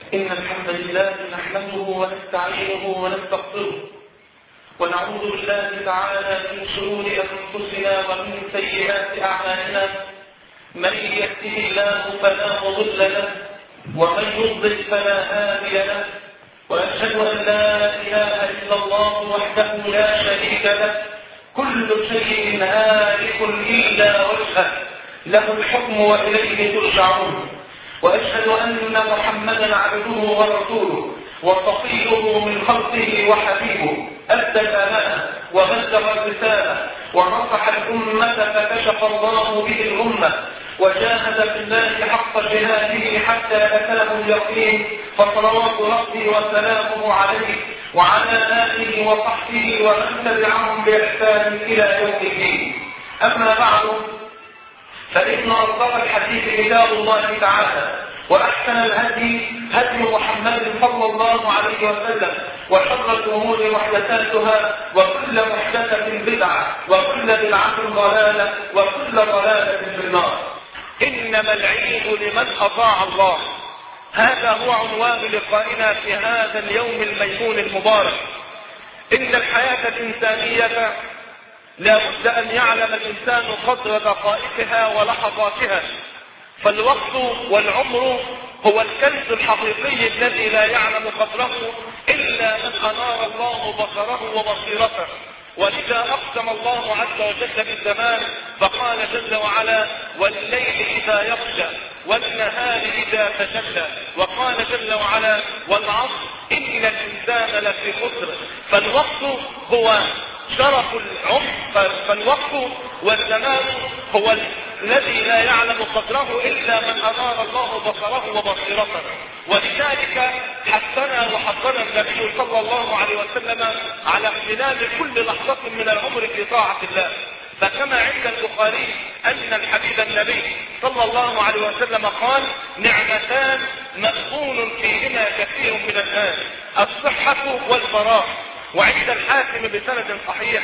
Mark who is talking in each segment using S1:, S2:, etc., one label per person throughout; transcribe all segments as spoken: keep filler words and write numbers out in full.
S1: إن الحمد لله نحمده ونستعينه ونستغفره ونعوذ بالله تعالى من شرور أنفسنا ومن سيئات أعمالنا. من يهده الله فلا مضل له ومن يضلل فلا هادي له، وأشهد أن لا إله إلا الله وحده لا شريك له، كل شيء هالك إلا وجهه، له الحكم وإليه ترجعون. وأشهد أن محمدا عبده ورسوله وصفيه من خلقه وحبيبه، أدى الأمانة وبلغ الرسالة ونصح الأمة فكشف الله به الأمة، وجاهد في الله حق جهاده حتى أتاه اليقين، فصلوات ربي وسلامه عليه وعلى آله وصحبه ومن تبعهم بإحسان إلى يوم الدين. أما بعد، فإن أصدق الحديث كتاب الله تعالى، وأحسن الهدي هدي محمد صلى الله عليه وسلم، وشر الأمور محدثاتها، وكل محدثة بدعة، وكل بدعة ضلالة، وكل ضلالة في النار. إنما العيد لمن أطاع الله. هذا هو عنوان لقائنا في هذا اليوم الميمون المبارك. إن الحياة الإنسانية لا بد أن يعلم الإنسان قدر دقائقها ولحظاتها، فالوقت والعمر هو الكنز الحقيقي الذي لا يعلم قدره إلا من أنار الله بصره وبصيرته. ولذا أقسم الله عز وجل بالزمان فقال جل وعلا: والليل إذا يغشى والنهار إذا تجلى، وقال جل وعلا: والعصر إن الإنسان لفي خسر. فالوقت هو شرف العمر، فالوقت والزمان هو الذي لا يعلم قدره إلا من أنار الله بصره وبصيرته. ولذلك حثنا وحضنا النبي صلى الله عليه وسلم على اغتنام كل لحظة من العمر في طاعة الله. فكما عند البخاري أن الحبيب النبي صلى الله عليه وسلم قال: نعمتان مغبون فيهما كثير من الناس، الصحة والفراغ. وعند الحاكم بسند صحيح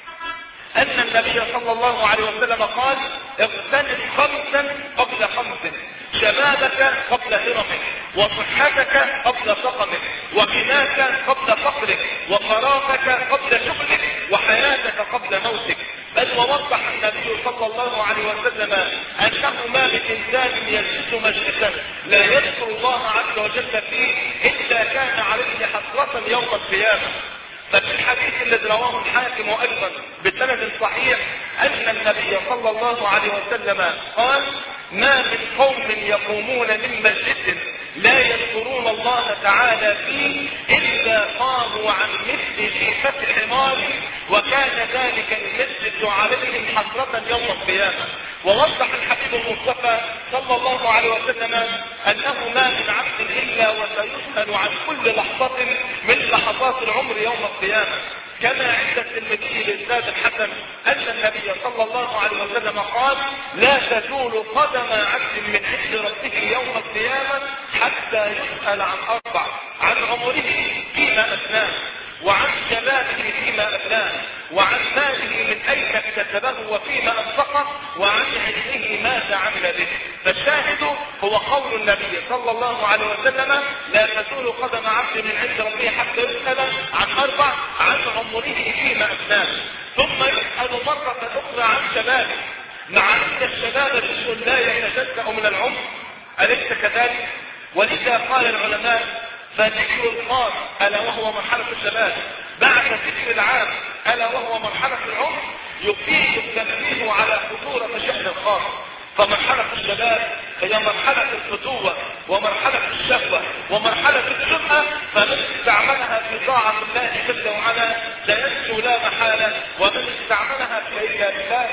S1: أن النبي صلى الله عليه وسلم قال: اغتنم خمسا قبل خمس، شبابك قبل هرمك، وصحتك قبل سقمك، وغناك قبل فقرك، وفراغك قبل شغلك، وحياتك قبل موتك. بل ووضح النبي صلى الله عليه وسلم أنه ما من إنسان يجلس مجلسا لا يذكر الله عز وجل فيه إلا كان عليه حسرة يوم القيامة. ففي الحديث الذي رواه الحاكم أيضا بسند صحيح أن النبي صلى الله عليه وسلم قال: ما من قوم يقومون من مسجد لا يذكرون الله تعالى فيه إلا قاموا عن مثل جيفة حمار، وكان ذلك المسجد عليهم حسرة يوم القيامة. ووضح الحبيب المصطفى صلى الله عليه وسلم أنه ما من عبد إلا وسيسأل عن كل لحظة من لحظات العمر يوم القيامة. كما عند الترمذي بإسناد الحسن أن النبي صلى الله عليه وسلم قال: لا تزول قدم عبد من عند ربه يوم القيامة حتى يسأل عن أربع: عن عمره فيما أفناه، وعن شبابه فيما أفناه، وعن ماله من أين اكتسبه وفيما أنفقه، وعن علمه ماذا عمل به. فالشاهد هو قول النبي صلى الله عليه وسلم: لا تزول قدم عبد من عند ربه حتى يسأل عن أربع: عن عمره فيما أفناه، ثم يسأل مرة أخرى عن شبابه، مع أن الشباب جزء لا يتجزأ من العمر، أليس كذلك؟ ولذا قال العلماء: فذكر الخاص ألا وهو مرحلة الشباب بعد ذكر العام ألا وهو مرحلة العمر يفيد التنبيه على خطورة شأن الخاص. فمرحلة الشباب هي مرحلة الفتوة ومرحلة الشهوة ومرحلة الجرأة، فمن استعملها في طاعة الله جل وعلا سينجو لا محالة، ومن استعملها في عياذ الله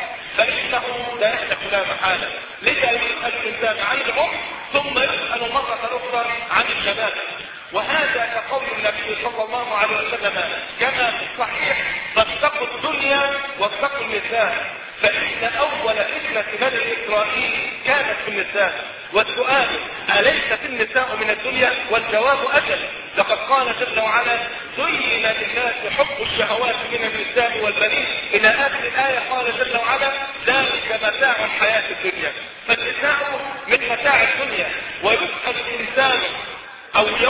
S1: فإنه لا يهلك لا محالة. لذا يسأل الإنسان عن العمر ثم يسأل مرة أخرى عن الشباب. وهذا كقول النبي صلى الله عليه وسلم كما في الصحيح: فاتقوا الدنيا واتقوا النساء، فإن أول فتنة بني إسرائيل كانت في النساء. والسؤال: أليست النساء من الدنيا؟ والجواب: أجل. لقد قال جل وعلا: زين للناس حب الشهوات من النساء والبنين، إلى آخر الآية. قال جل وعلا: ذلك متاع الحياة الدنيا. فالنساء من متاع الدنيا، ويسأل الإنسان أو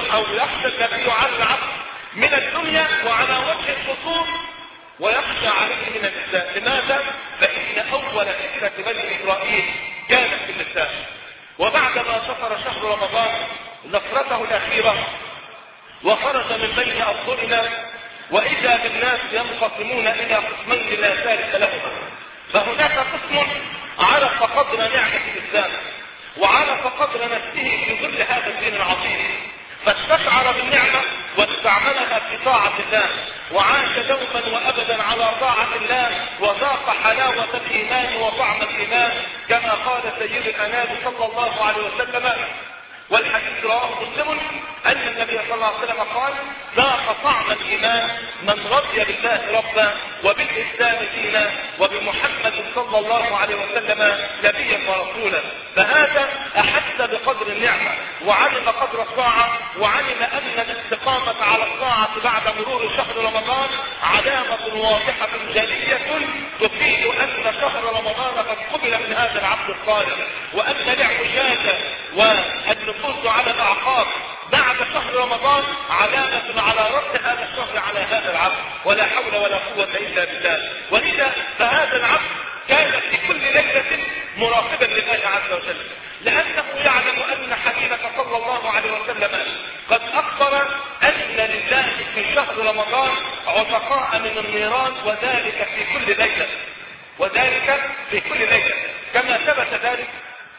S1: أو يخشى النبي على العبد من الدنيا وعلى وجه الخصوص ويخشى عليه من النساء. لماذا؟ فإن أول فتنة بني إسرائيل كانت في النساء. وبعدما سفر شهر رمضان نفرته الأخيرة وخرج من بين أظهرنا وإذا بالناس ينقسمون إلى قسمين لا ثالث لهما. فهناك قسم عرف قدر نعمة الإسلام وعرف قدر نفسه في ظل هذا الدين العظيم، فاستشعر بالنعمة واستعملها في طاعة الله وعاش دوما وأبدا على طاعة الله وذاق حلاوة الإيمان وطعم الإيمان كما قال سيد الأنام صلى الله عليه وسلم. والحديث رواه مسلم أن النبي صلى الله عليه وسلم قال: ذاق طعم الإيمان من رضي بالله ربا وبالإسلام دينا وبمحمد صلى الله عليه وسلم نبيا ورسولا. فهذا أحس بقدر النعمة وعلم قدر الطاعة وعلم أن الاستقامة على الطاعة بعد مرور شهر رمضان علامة واضحة جلية تفيد أن شهر رمضان قد قبل من هذا العبد الصالح، وأن الاعوجاج والنفوذ على الأعقاب بعد شهر رمضان علامة على رد هذا الشهر على هذا العبد، ولا حول ولا قوة إلا بالله. ولذا فهذا العبد كان في كل ليلة مراقبا لله عز وجل، لأنه يعلم أن حبيبك صلى الله عليه وسلم قد أخبر أن لله في شهر رمضان عتقاء من النيران، وذلك في كل ليلة، وذلك في كل ليلة كما ثبت ذلك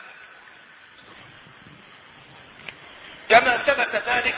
S1: كما ثبت ذلك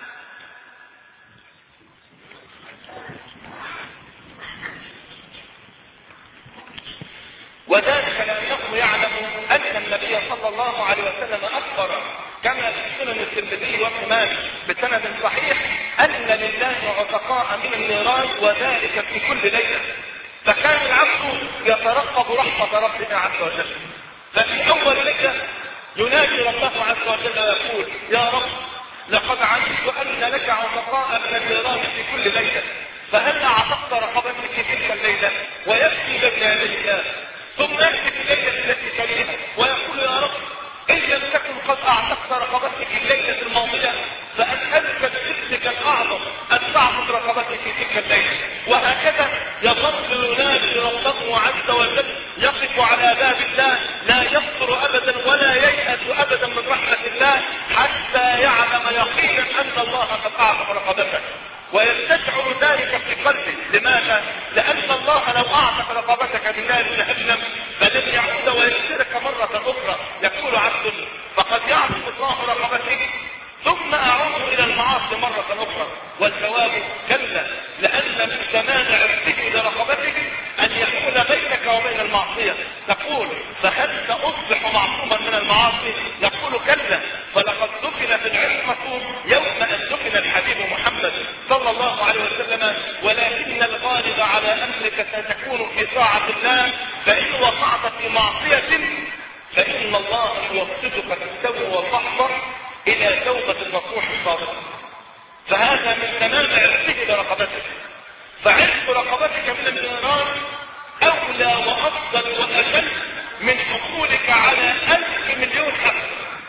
S1: وذلك لأنه يعلم أن النبي صلى الله عليه وسلم أخبر كما في سنن الترمذي وابن ماجه بسند صحيح أن لله عتقاء من النيران وذلك في كل ليلة. فكان العبد يترقب رحمة ربنا عز وجل، ففي أول ليلة ينادي ربه عز وجل ويقول: يا رب لقد علمت أن لك عتقاء من النيران في كل ليلة، فهل أعتقت رقبتك في تلك الليلة؟ ويبكي بين يديك، ثم يأتي في الليلة التي تليها ويقول: يا رب إن لم تكن قد أعتقت رقبتك في الليلة الماضية فأسألك باسمك الأعظم أن تعتق رقبتك في تلك الليلة. وهكذا يظل ينادي ربه عز وجل يقف على باب الله لا يفطر أبدا ولا ييأس أبدا من رحمة الله حتى يعلم يقينا أن الله قد أعتق رقبته، ويستشعر ذلك في قلبه. لماذا؟ لأن الله لو أعتق رقبتك من نار جهنم فلن يعود ويسرك مرة أخرى. يقول عبد: فقد يعتق الله رقبتك ثم أعود إلى المعاصي مرة أخرى. والجواب: كلا، لأن من تمام عرفه لرقبتك أن يكون بينك وبين المعصية. تقول: فهل سأصبح معصوما من المعاصي؟ يقول: كلا، فلقد دفنت العصمة يوم أن دفن الحبيب محمد صلى الله عليه وسلم، ولكن الغالب على أنك ستكون في طاعة الله، فإن وقعت في معصية فإن الله يوفقك بالتوبة والرحمة إلى توبة النصوح الصادقة. فهذا من تمام عرفه لرقبتك. فعرف رقبتك من النيران أولى وأفضل وأجل من حصولك على ألف مليون حق،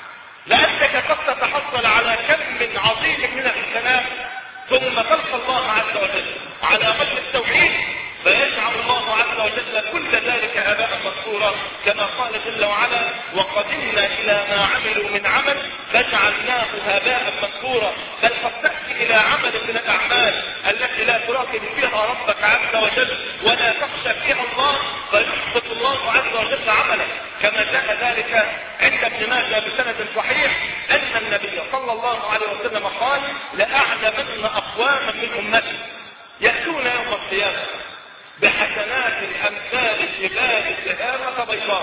S1: لأنك قد تتحصل على كم عظيم من الحسنات ثم تلقى الله عز وجل على وجه التوحيد فيجعل الله عز وجل كل ذلك هباء منثورا، كما قال جل وعلا: وقدمنا إلى ما عملوا من عمل فجعلناه هباء منثورا. بل قد تأتي إلى عمل من الأعمال التي لا تراقب فيها ربك عز وجل ولا تخشى فيها الله فيحبط الله عز وجل عملك، كما جاء ذلك عند ابن ماجه بسند صحيح أن النبي صلى الله عليه وسلم قال: لأعلمن أقواما من أمتي يأتون يوم القيامة بحسنات الأمثال الجبال السهامة بيضاء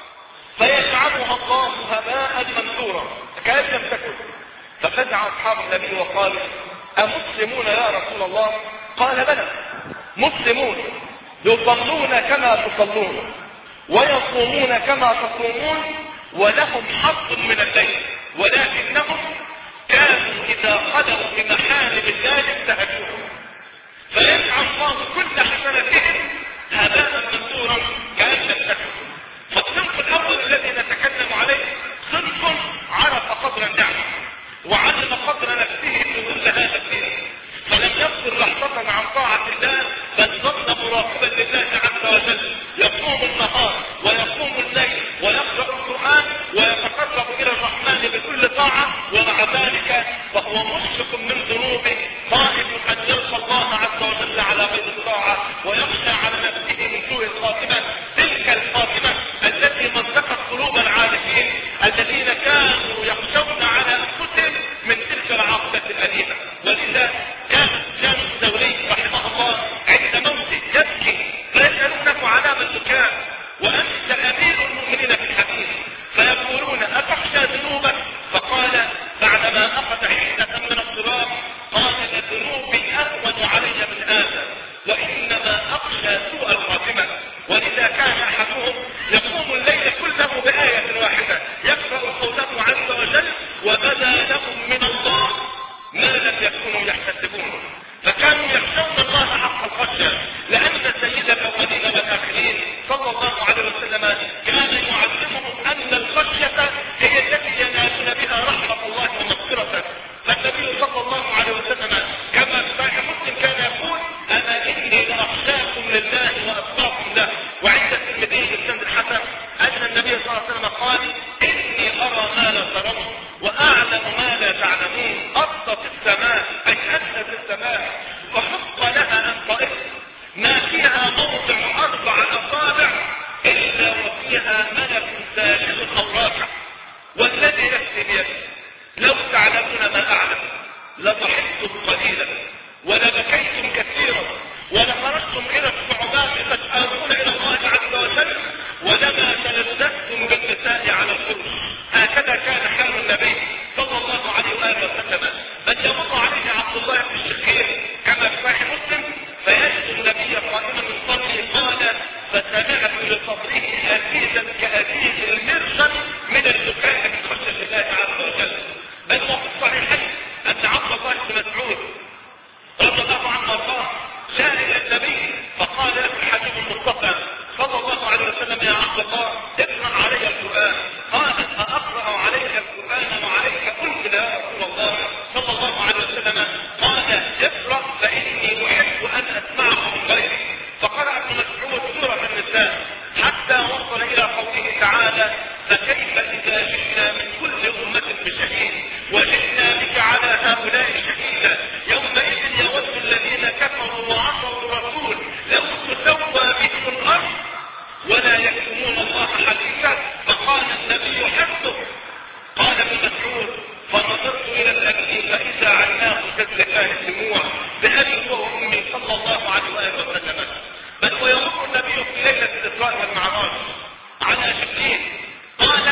S1: فيجعلها الله هباء منثورا كأن لم تكن. ففزع أصحاب النبي وقالوا: أمسلمون يا رسول الله؟ قال: بلى، مسلمون يصلون كما تصلون ويصومون كما تصومون ولهم حظ من الليل، ولكنهم كانوا إذا خلوا بمحارم الله انتهكوه فيجعل الله كل حسناتهم هباء منثورا كأن لم تكن. فالصنف الأول الذي نتكلم عليه صنف عرف قدر النعمة وعلم قدر نفسه في ظل هذا الدين، فلم يقصر لحظة عن طاعة الله، بل ظل مراقبا لله عز وجل، يقوم النهار ويقوم الليل ويقرأ القرآن ويتقرب إلى الرحمن بكل طاعة، ومع ذلك فهو مشفق من ذنوبه، خائف أن يلقى الله عز وجل على غير الطاعة، ويخشى على نفسه من سوء الخاتمة، تلك الخاتمة التي مزقت قلوب العارفين الذين كانوا يخشون على أنفسهم من تلك العاقبة الأليمة. ولذا كان سفيان الثوري رحمه الله عند موته يبكي، فيسألونه علامة البكاء وأنت أمير المؤمنين في الحديث، فيقولون أتخشى ذنوبك؟ فقال بعدما أخذ حدة من التراب قال ذنوبي أهون علي من هذا، وإنما أخشى سوء الخاتمة. ولذا كان أحدهم يقوم الليل كله بآية واحدة يقرأ قوله عز وجل وبدا لهم من الله ما لم يكونوا يحتسبون، فكانوا يخشون الله حق الخشية، لأن سيد الأولين والآخرين صلى الله عليه وسلم كان يعلمهم أن الخشية هي التي ينالون بها رحمة الله ومغفرته. فالنبي صلى الله عليه وسلم كما في صحيح مسلم كان يقول أنا إني لأخشاكم لله وأتقاكم له. وعند الترمذي بسند الحسن أن النبي صلى الله عليه وسلم قال إني أرى ما لا ترون وأعلم ما لا تعلمون، أرضت السماء أي أسد السماء وحق لها أن طائف ما فيها موضع أربع أصابع إلا وفيها ملك ساجد أو راكع، والذي نفسي بيده لو تعلمون ما أعلم لضحكتم قليلا ولبكيتم كثيرا ولخرجتم إلى الصعوبات تسألون إلى الله عز وجل ولما تلذذتم بالنساء على الفرش. هكذا كان حال النبي صلى الله عليه وآله وسلم. بل يمر عليه عبد الله بن الشخير كما في صحيح مسلم فيجد النبي قائما يصلي قال فسمعت لصدره أزيزا كأزيز المرسل من البكاء من خشية الله عز وجل. بل وفي الصحيحين أن عبد الله بن مسعود رضي الله عنه وارضاه جاء إلى النبي فقال له الحبيب المصطفى صلى الله عليه وسلم يا عبد الله اقرأ علي القرآن. قال أقرأ عليك القرآن وعليك قلت يا رسول الله صلى الله عليه وسلم قال اقرأ فإني أحب أن أسمعه من غيري. فقرأ ابن مسعود سورة النساء حتى وصل إلى قوله تعالى فكيف إذا جئنا من كل أمة بشهيد وجئنا بك على هؤلاء شهيدا يومئذ يود الذين كفروا وعصوا الرسول لو تسوى بهم الأرض ولا يكتمون الله حديثا. فقال النبي حفظه. قال ابن مسعود فنظرت إلى النبي فإذا عيناه تزلفان الدموع بأبي وأمي صلى الله عليه وسلم. بل ويمر النبي في ليلة الإسراء والمعراج على جبريل قال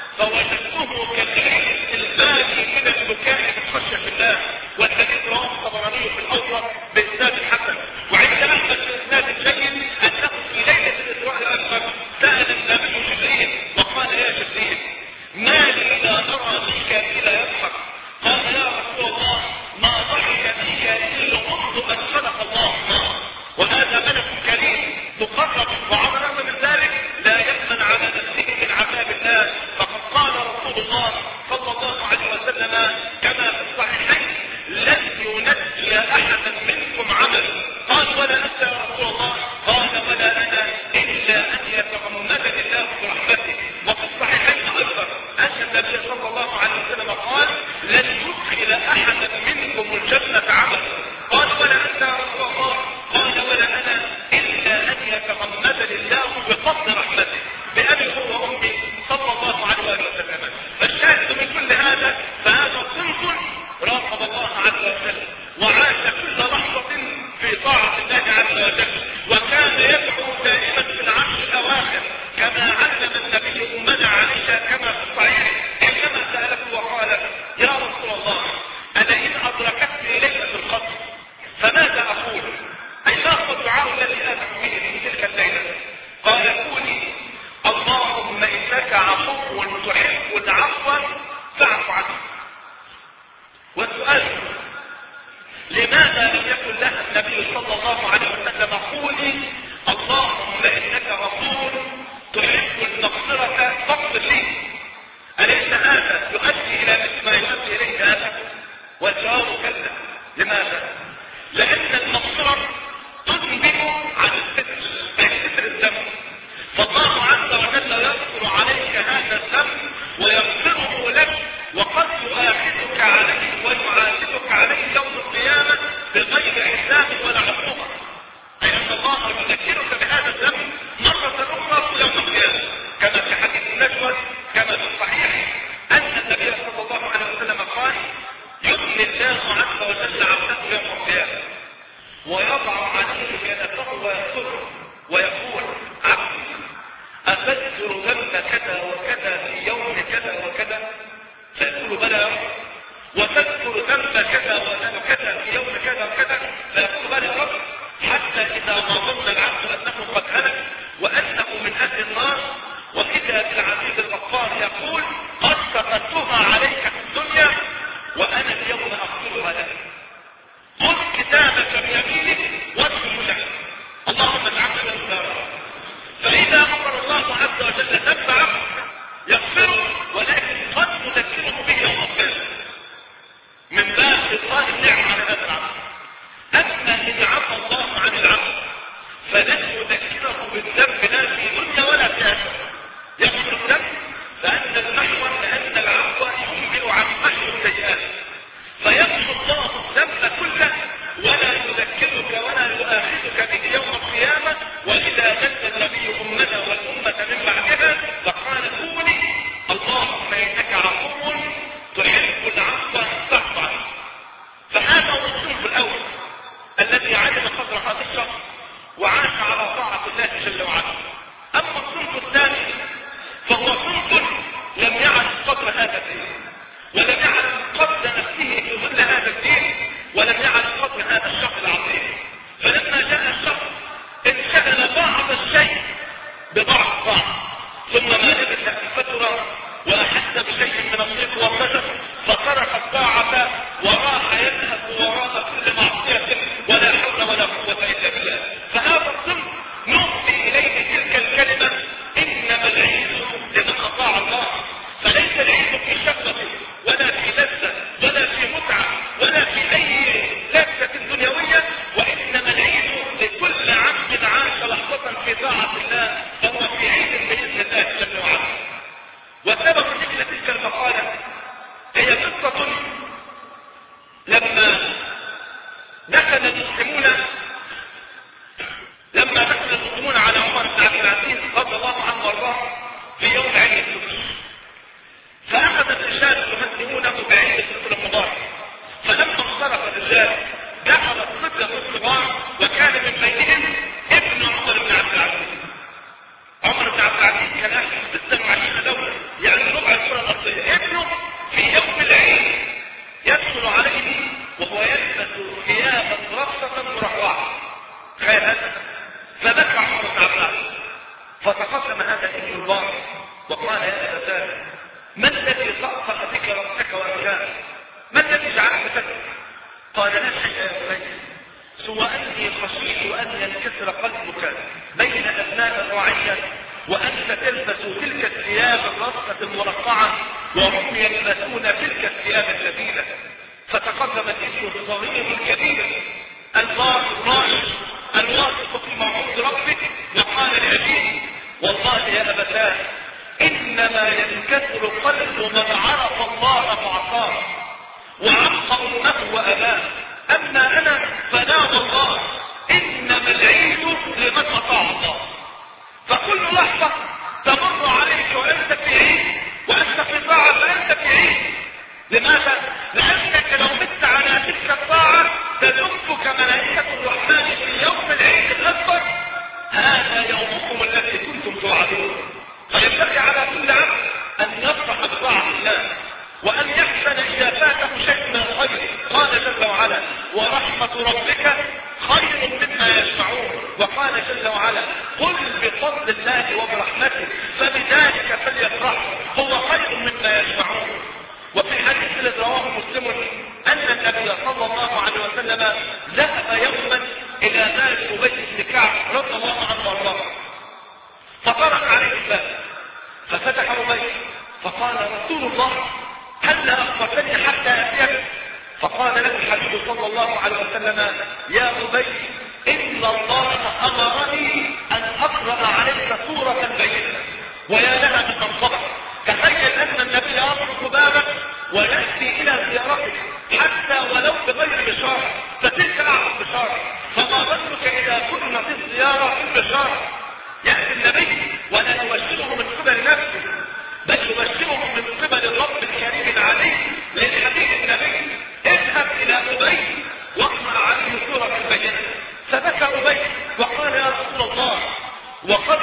S1: فوجدته كالعين الباكي من البكاء من خشية الله. والحديث رواه الطبراني في الأوسط بإسناد حسن. وعند أحمد بإسناد جيد أنه في ليلة الإسراء الأكبر سأل النبي جبريل وقال يا جبريل ما لي لا أرى ميكائيل يضحك؟ قال يا رسول الله ما ضحك ميكائيل منذ أن خلق الله النار وهذا ملك كريم مقرب وعلى الرغم من ذلك لا يأمن على نفسه من عذاب الله. فقد قال رسول الله صلى الله عليه وسلم كما في الصحيحين لن ينجي أحدا منكم عمل. قال ولا أنت يا رسول الله؟ قال ولا أنا إلا أن يتغمدني الله برحمته. وفي الصحيحين أيضا أن النبي صلى الله عليه وسلم قال لن يدخل أحدا منكم الجنة عمل. قال ولا أنت يا رسول الله؟ قال ولا أنا إلا أن يتغمدني الله بفضل رحمته بأبي هو وأمي صلى الله عليه وسلم. فالشاهد من كل هذا فهذا صنف راقب الله عز وجل وعاش كل لحظة في طاعة الله عز وجل وكان يدعو دائما في العشر الأواخر كما علم النبي أمنا عائشة كما في الصحيح عندما سألته وقالت يا رسول الله أنا إن أدركتني ليلة القدر فماذا أقول؟ أي ما هو الدعاء الذي أدعو به في تلك الليلة؟ قال قولي اللهم إنك عفو تحب العفو فاعف عني. والسؤال لماذا لم يقل لها النبي صلى الله عليه وسلم قولي اللهم إنك غفور تحب المغفرة فاغفر لي؟ أليس هذا يؤدي إلى مثل ما يؤدي إليه هذا؟ والجواب كلا. لماذا؟ لأن المغفرة تنبئ عن الستر، أي ستر الذنب. فالله عز وجل يغفر عليك هذا الذنب ويغفره لك، وقد يؤاخذك عليه ويعاقبك عليه يوم القيامة بغير حساب ولا عقوبة. أي أن الله يذكرك بهذا الذنب مرة أخرى يوم القيامة، كما في حديث النجوى كما في الصحيح أن النبي صلى الله عليه وسلم قال: يثني الله عز وجل عبده يوم القيامة ويضع عليه يده ويذكره ويقول: عبدي أتذكر ذنب كذا وكذا في يوم كذا وكذا؟ فيقول: بلى يا رب. وتذكر ذنب كذا وكذا في يوم كذا وكذا؟ فيقول: بلى يا رب. حتى إذا ما ظن العبد أنه قد هلك وأنه من أهل النار، وإذا بالعزيز الغفار يقول: قد سقطتها عليك في الدنيا وأنا اليوم أغفرها لك، خذ كتابك بيمينك وادخل لك، اللهم اجعلنا من النار. فإذا أمر الله عز وجل ذنب عبد يغفره، ولكن قد نذكره به يوم القيامة من باب إظهار النعمة على هذا العبد. أما إن عفى الله عن العبد فلن يذكره بالذنب لا في دنيا ولا في آخرة. يغفر الذنب فأن المحور لأن العفو ينبئ عن محو السيئات، فيغفر الله الذنب كله ولا يذكرك ولا يؤاخذك به يوم القيامة. وإذا جد النبي أمنا والأمة من بعدها فقال: قولي اللهم إنك عفو تحب العفو فاعف عني. فهذا هو الصنف الأول الذي علم قدر هذا الشخص وعاش على طاعة الله جل وعلا. أما الصنف الثاني فهو صنف لم يعرف قدر هذا الدين، ولم يعرف قدر نفسه في ظل هذا الدين، ولم يعرف قدر هذا الشخص العظيم. فلما جاء الشخص انشغل بعض الشيء بضعف بعض، ثم ما لبث ان فتر واحس بشيء من الضيق والخجل فترك الطاعة وراح يذهب وراء كل معصية ولا حول ولا قوة الا بالله. فهذا الصنف نؤتي اليه تلك الكلمة: انما العيد لمن اطاع الله. فليس العيد في شهوة ولا في لذة ولا في متعة ولا في اي لذة دنيوية، وانما العيد لكل عبد عاش لحظة في طاعة الله فهو في عيد باذن الله جل وعلا. وسبب ذكر تلك المقالة هي قصة لما دخل المسلمون لما دخل المسلمون على عمر بن عبد العزيز رضي الله عنه وارضاه في يوم عيد الفطر، فأخذ الرجال يهزمونه بعيد الفطر المبارك. فلما انصرف الرجال دخل الطفل الصغار وكان من بينهم ابن عمر بن عبد العزيز. عمر بن عبد العزيز كان أهل ستة وعشرين دولة، يعني ربع الكرة الأرضية. ابنه في يوم العيد يدخل عليه وهو يلبس ثيابا رقصة مرحوعة. تخيل هذا. فبكى عمر بن عبد العزيز فتقدم هذا الابن البار وقال: يا أبتاه، ما الذي طأطأ بك رأسك وأرجاك؟ ما الذي جعلك تبكي؟ قال: لا شيء يا بني، سوى أني خشيت أن ينكسر قلبك بين أبناء الرعية وأنت تلبس تلك الثياب الرصة المرقعة وهم يلبسون تلك الثياب الجديدة. فتقدم الابن الصغير الكبير البار الراشد الواثق في موعود ربك وقال لأبيه: والله يا أبتاه، إنما ينكسر قلب من عرف الله فعصاه وعق أمه وأباه، أما أنا فلا والله إنما العيد لمن أطاع الله. فكل لحظة تمر عليك وأنت في عيد وأنت في طاعة فأنت في عيد. لماذا؟ لأنك لو مت على تلك الطاعة تلفك ملائكة الرحمن في يوم العيد الأكبر: هذا يومكم الذي كنتم توعدون. فينبغي على كل عبد أن يفرح بطاعة الله وأن يحسن إذا فاته شيء من الخير. قال جل وعلا: ورحمة ربك خير مما يجمعون. وقال جل وعلا: قل بفضل الله وبرحمته فبذلك فليفرحوا هو خير مما يجمعون. وفي حديث الذي رواه مسلم أن النبي صلى الله عليه وسلم ذهب يوما إلى مال أبي بن كعب رضي الله عنه وارضاه، فطرق عليه الباب ففتح أبي فقال: رسول الله هل أخبرتني حتى أتيك؟ فقال له الحبيب صلى الله عليه وسلم: يا أبي إن الله أمرني أن أقرأ عليك سورة بينة. ويا لها من منصبة، تخيل أن النبي يطرق بابك ويأتي إلى زيارتك حتى ولو بغير بشارة، فتلك أعظم بشارة. فما ظنك إذا كنا في الزيارة في البشارة؟ يأتي النبي ولا يبشره من قبل نفسه، بل يبشره من قبل الرب الكريم العلي للحبيب النبي: اذهب إلى أبي واقرأ عليه سورة البينة. فبكى أبي وقال: يا رسول الله، وقد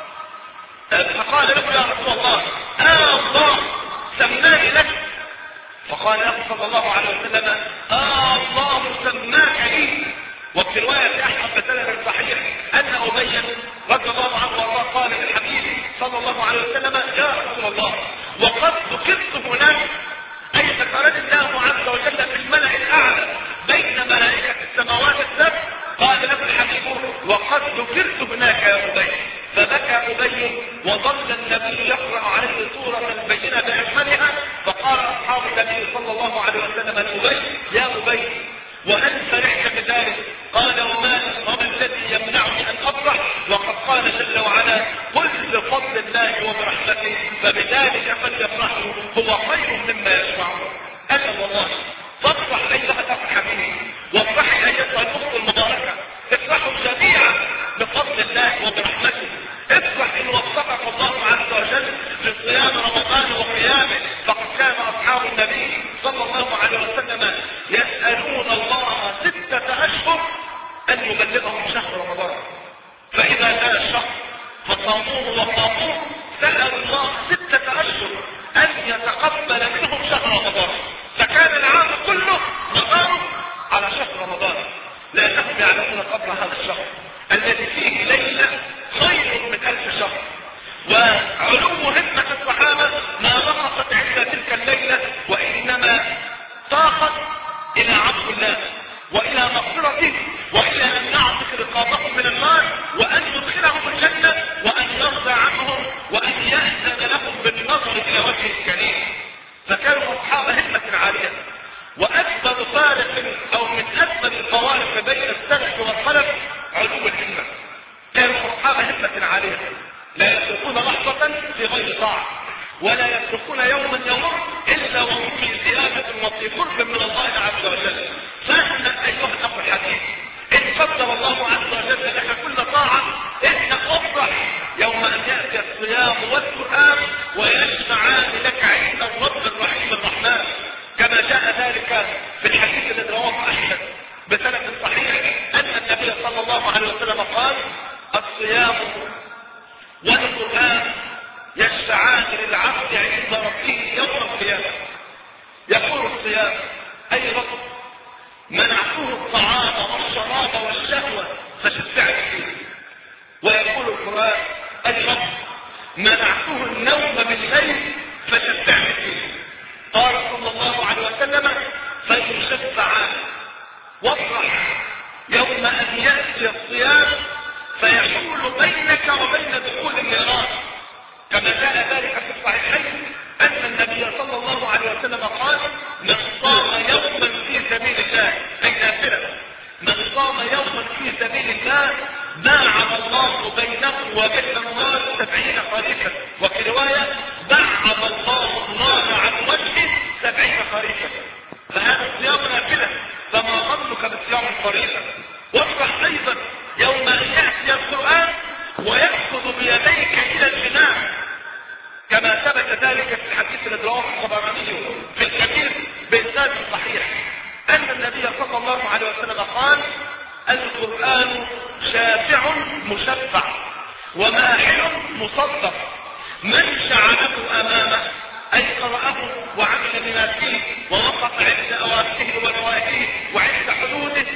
S1: فقال له: يا رسول الله، آه الله سماني لك. فقال له صلى الله عليه وسلم: آه الله سماك لي. وفي رواية أحمد بسند صحيح أن أبي رضي الله عنه وارضاه قال للحبيب صلى الله عليه وسلم: يا رسول الله، وقد ذكرت هناك، أي ذكرني الله عز وجل في الملأ الأعلى بين ملائكة السماوات السبع. قال له الحبيب: وقد ذكرت هناك يا أبي. فبكى أبي وظل النبي يقرأ عليه سورة البينة بأكملها. فقال أصحاب النبي صلى الله عليه وسلم لأبي: يا أبي وهل فرحت بذلك؟ قال: وما وما الذي يمنعني أن أفرح؟ وقد قال جل وعلا: قل بفضل الله وبرحمته فبذلك فليفرحوا هو خير مما يجمعون. أنا والله فافرح أيها الأخ الحبيب، وافرحي أيتها الأخت المباركة، افرحوا جميعا بفضل الله وبرحمته. افرح إن وفقك الله عز وجل لصيام رمضان وقيامه. فقد كان أصحاب النبي صلى الله عليه وسلم يسألون الله ستة أشهر أن يبلغهم شهر رمضان، فإذا جاء الشهر فصاموه وقاموه سألوا الله ستة أشهر أن يتقبل منهم شهر رمضان. فكان العام كله مداره على شهر رمضان، لأنهم يعلمون قبل هذا الشهر الذي فيه ليلة خير من ألف شهر. وعلو همة الصحابة ما نقصت عند تلك الليلة، وإنما طاقت إلى عفو الله وإلى مغفرته وإلى أن نعتق رقابهم من النار وأن يدخلهم الجنة وأن يرضى عنهم وأن يأذن لهم بالنظر إلى وجهه الكريم. فكانوا أصحاب همة عالية. وأكبر فارق أو من أكبر الفوارق بين السلف والخلف علو الهمة. كانوا أصحاب همة عالية، لا يتركون لحظة في غير طاعة، ولا يتركون يوما يمر إلا وهم في زيادة وفي قرب من الله عز وجل. فاحنا أيها الأخ الحبيب، إن قدر الله عز وجل لك كل طاعة، إن أفرح يوم أن يأتي الصيام والقرآن ويجمعان لك عند الرب الرحيم الرحمن، كما جاء ذلك في الحديث الذي رواه أحمد بسند صحيح أن النبي صلى الله عليه وسلم قال: الصيام والقرآن يشفعان للعبد عند ربه يوم القيامة. يقول الصيام: أي رب منعته الطعام والشراب والشهوة فشفعني فيه. ويقول القرآن: أي رب منعته النوم بالليل فشفعني فيه. قال صلى الله عليه وسلم: فيشفعان. وافرح يوم أن يأتي الصيام فيحول بينك وبين دخول النيران، كما جاء ذلك في الصحيحين أن النبي صلى الله عليه وسلم قال: من صام يوما في سبيل الله، أي نافلة، من صام يوما في سبيل الله باعد الله بينه وبين النار سبعين خريفا. وفي رواية: باعد الله النار عن وجهه سبعين خريفا. فهذا الصيام نافلة، فما ظنك بصيام الفريضة؟ وافرح أيضا يوم أن يأتي القرآن ويأخذ بيديك إلى الجنان، كما ثبت ذلك في الحديث الذي رواه الطبراني في الكبير بإسناد صحيح أن النبي صلى الله عليه وسلم قال: القرآن شافع مشفع وماحل مصدق، من شعبه أمامه، أي قرأه وعمل بما فيه ووقف عند أوامره ونواهيه وعند حدوده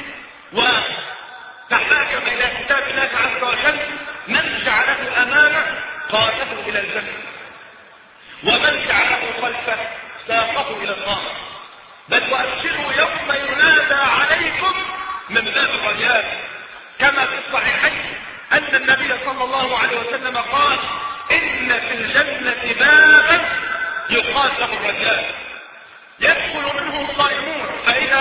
S1: وتحاكم إلى كتاب الله عز وجل، من جعله أمامه قاده إلى الجنة، ومن جعله خلفه ساقه إلى النار. بل وأبشروا يوم ينادى عليكم من باب الريان، كما في الصحيحين أن النبي صلى الله عليه وسلم قال: إن في الجنة بابا يقال له الريان، يدخل منه الصائمون، فإذا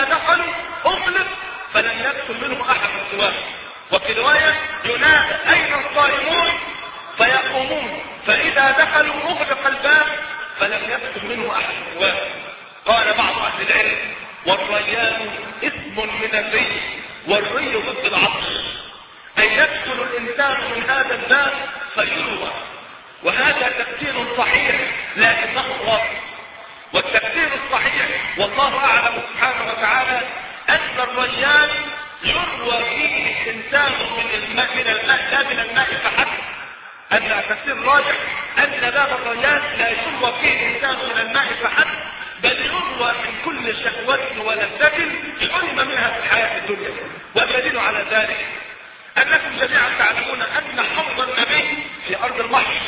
S1: سواه. وفي رواية ينادى أين الصائمون فيقومون، فإذا دخلوا مغلق الباب فلم يدخل منه أحد سواه. قال بعض أهل العلم والريان اسم من الري، والري ضد العطش، أي يدخل الإنسان من هذا الباب فيروى. وهذا تفسير صحيح لكنه غلط. والتفسير الصحيح والله أعلم سبحانه وتعالى أن الريان يروى فيه الإنسان من الماء من الماء لا من الماء فحسب. أن التفسير راجح أن باب الريان لا يروى فيه الإنسان من الماء فحسب، بل يروى من كل شهوة ولذة حرم منها في الحياة الدنيا. والدليل على ذلك أنكم جميعا تعلمون أن حوض النبي في أرض المحشر،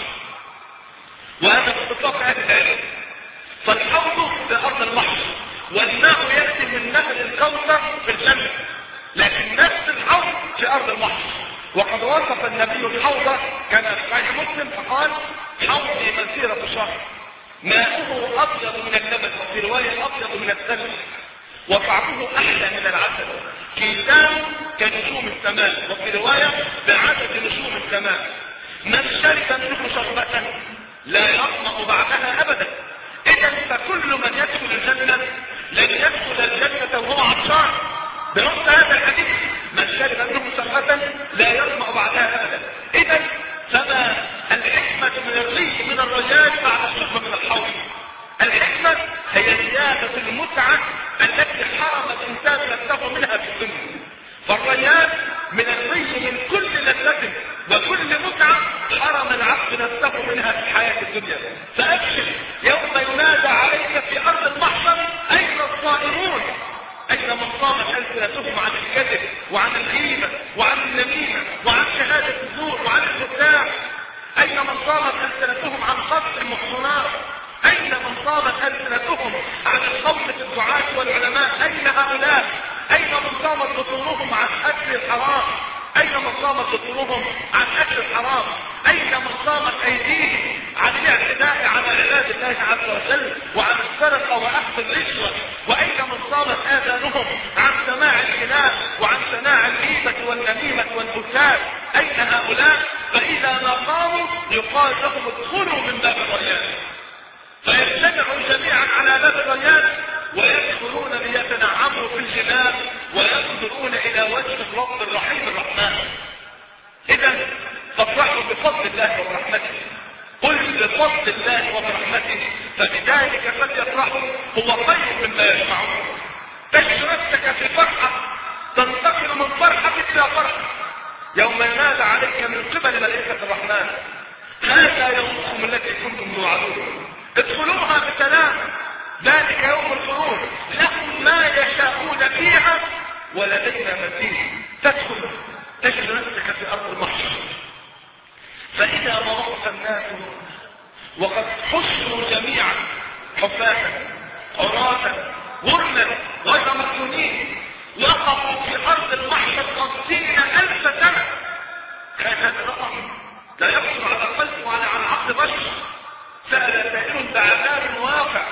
S1: وهذا باتفاق أهل العلم. فالحوض في أرض المحشر والماء يأتي من نهر الكوثر في الجنة، لكن نفس الحوض في أرض المحشر. وقد وصف النبي الحوض كما في صحيح مسلم فقال: حوضي مسيرة شهر، ماؤه أبيض من اللبن، وفي رواية أبيض من الثلج، وطعمه أحلى من العسل، كيسان كنجوم السماء، وفي رواية بعدد نجوم السماء. من شرب منه شربة لا يظمأ بعدها أبدا. إذا فكل من يدخل الجنة لن يدخل الجنة وهو عطشان، بنص هذا الحديث: من شرب منه شربة لا يظمأ بعدها أبدا. إذا فما الحكمة من الري من الرجال بعد الشرب من الحوض؟ الحكمة هي زيادة المتعة التي حرم الإنسان نفسه منها في الدنيا. فالريان من الري من كل لذة وكل متعة حرم العبد نفسه منها في الحياة الدنيا. فأبشر يوم ينادى عليك في أرض المحشر: أين الصائمون؟ أين من صامت ألسنتهم عن الكذب وعن الغيبة وعن النميمة وعن شهادة الزور وعن الخداع؟ أين من صامت ألسنتهم عن قتل المحصنات؟ أين من صامت ألسنتهم عن الخوف في الدعاة والعلماء؟ أين هؤلاء؟ أين من صامت بطونهم عن أكل الحرام؟ أين من صامت بطونهم عن أكل الحرام؟ أين من صامت أيديهم عن الاعتداء على عباد الله عز وجل وعن السرقة وأخذ الرشوة؟ وأين من صامت آذانهم عن سماع الكلام وعن سماع الغيبة والنميمة والبهتان؟ أين هؤلاء؟ فإذا ما قاموا يقال لهم: ادخلوا من باب الريان. فيجتمعوا جميعا على باب الريان ويدخلون ليتنعموا في الجنان وينظرون إلى وجه الرب الرحيم الرحمن. إذا فافرحوا بفضل الله وبرحمته. قل بفضل الله وبرحمته فبذلك فليفرحوا هو خير مما يجمعون. تجد نفسك في فرحة تنتقل من فرحة إلى فرحة يوم ينادى عليك من قبل ملائكة الرحمن: هذا يومكم الذي كنتم توعدون، ادخلوها بسلام، ذلك يوم الخروج، لهم ما يشاءون فيها ولدينا مزيد. تدخل تجد نفسك في أرض المحشر، فإذا ما وقف الناس وقد حشروا جميعا حفاة عراة غرلا غير مفتونين، وقفوا في أرض المحشر خمسين ألف سنة. كان هذا رقم لا يخطر على القلب ولا على عقل بشر. سأل سائل بعذاب واقع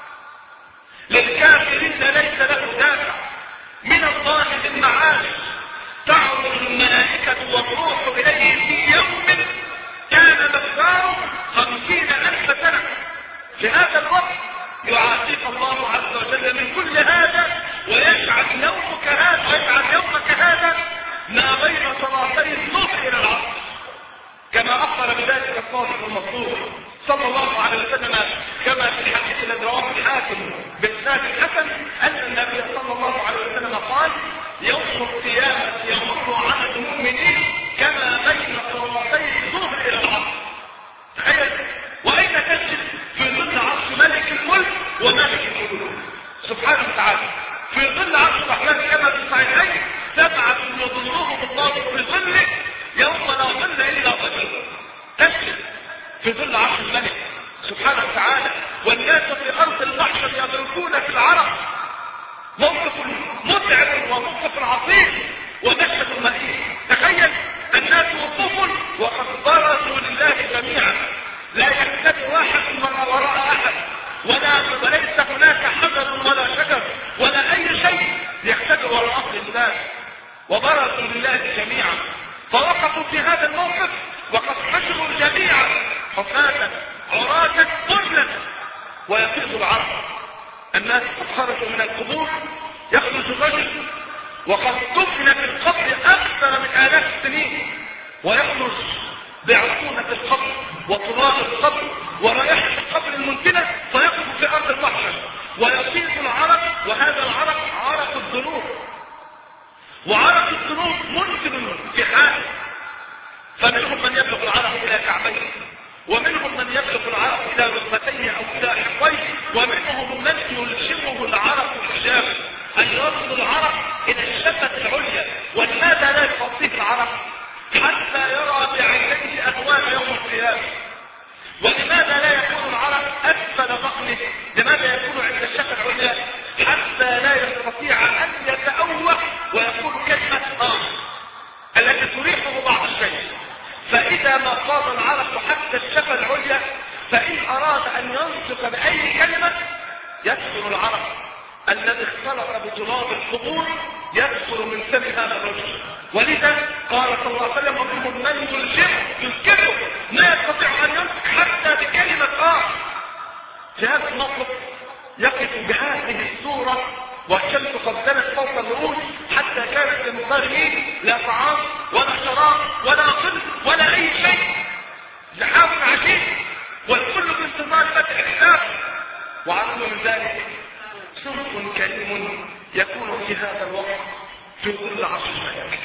S1: للكافرين ليس له دافع من الله المعاش، تعرض الملائكة والروح إليه في يوم كان مقداره خمسين ألف سنة. في هذا الوقت يعافيك الله عز وجل من كل هذا ويجعل يومك هذا ويجعل يومك هذا ما بين صلاتي الصبح إلى العصر، كما أخبر بذلك الصادق المصدوق صلى الله عليه وسلم كما في الحديث الذي رواه الحاكم بإسناد حسن أن النبي صلى الله عليه وسلم قال: يوم القيامة يمر على المؤمنين كما بين صلاتي الظهر إلى العصر. تخيل، وأين تجد؟ في ظل عرش ملك الملك وملك الملوك سبحانه وتعالى، في ظل عرش الرحمن كما في الصحيحين: سبعة يظلهم الله في ظله يوم لا ظل إلا ظله. تجد في ظل عرش الملك سبحانه وتعالى، والناس في أرض المحشر يضربون في العرق. موقف متعب وموقف عظيم ومشهد مهيب. تخيل الناس وقوف وقد برزوا لله جميعا، لا يختفي واحد من وراء أحد، ولا وليس هناك حجر ولا شجر ولا أي شيء يختفي وراء الناس. وبرزوا لله جميعا، فوقفوا في هذا الموقف وقد حشروا جميعا حفاة عراة غرلا ويفيض العرب. الناس خرجوا من القبور، يخرج الرجل وقد دفن في القبر اكثر من الاف السنين، ويخرج بعفونة القبر وتراب القبر ورائحة القبر المنتنة، فيقف في ارض المحشر ويفيض العرق، وهذا العرق عرق الذنوب، وعرق الذنوب منتن في حاله، فمنهم من يبلغ العرق الى كعبيه، ومنهم من يبلغ العرق الى ركبتيه او الى حقويه، ومنهم من يلجمه العرق حجابه، ان يصل العرق الى الشفة العليا. ولماذا لا يغطيه العرق حتى يرى بعينيه اهوال يوم القيامه؟ ولماذا لا يكون العرق اسفل بطنه؟ لماذا يكون عند الشفة العليا حتى لا يستطيع ان يتأوه ويقول كلمة اه التي تريحه بعض الشيء؟ فاذا ما صار العرق حتى الشفة العليا، فان اراد ان ينطق باي كلمة يكثر العرق الذي اختلط بتراب القبور، يكثر من فم هذا الرجل. ولذا قال صلى الله عليه وسلم: ومنهم من يلجمه يسكته، لا يستطيع ان ينطق حتى بكلمة اه. في هذا الموقف يقف بهذه الصورة والشمس قد زنت فوق الرؤوس، حتى كانت للمضطرين لا طعام ولا شراب ولا ظل ولا اي شيء، زحام عجيب، والكل بانتظار فتح الحساب. وعرضوا من ذلك صرف كريم يكون في هذا الوقت في ظل عرش الملك.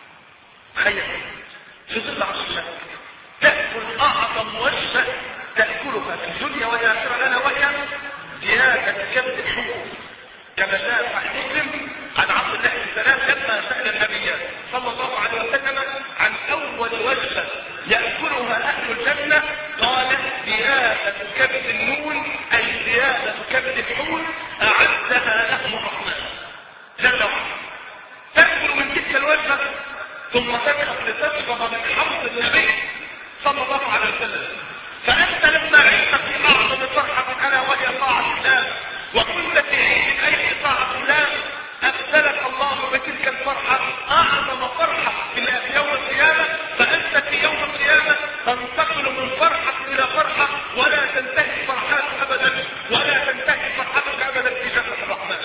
S1: تخيل في ظل عرش الملك تأكل أعظم وجبة تأكلها في الدنيا والآخرة لنا، وهي زيادة كبد الحوت، كما جاء صحيح مسلم عن عبد الله بن سلام لما سأل النبي صلى الله عليه وسلم عن أول وجبة يأكلها أهل الجنة، قال زيادة كبد النون، أي زيادة كبد الحوت أعدها لهم الرحمن جل وعلا. تأكل من تلك الوجبة ثم تذهب لتشرب من حوض النبي صلى الله عليه وسلم، فأنت لما عشت في أعظم فرحة ألا وهي طاعة الله، وكنت في عيد أي طاعة الله، أبدلك الله بتلك الفرحة أعظم فرحة في يوم القيامة، فأنت في يوم القيامة تنتقل من فرحة إلى فرحة، ولا تنتهي فرحاتك أبدا، ولا تنتهي فرحتك أبدا في جنة الرحمن.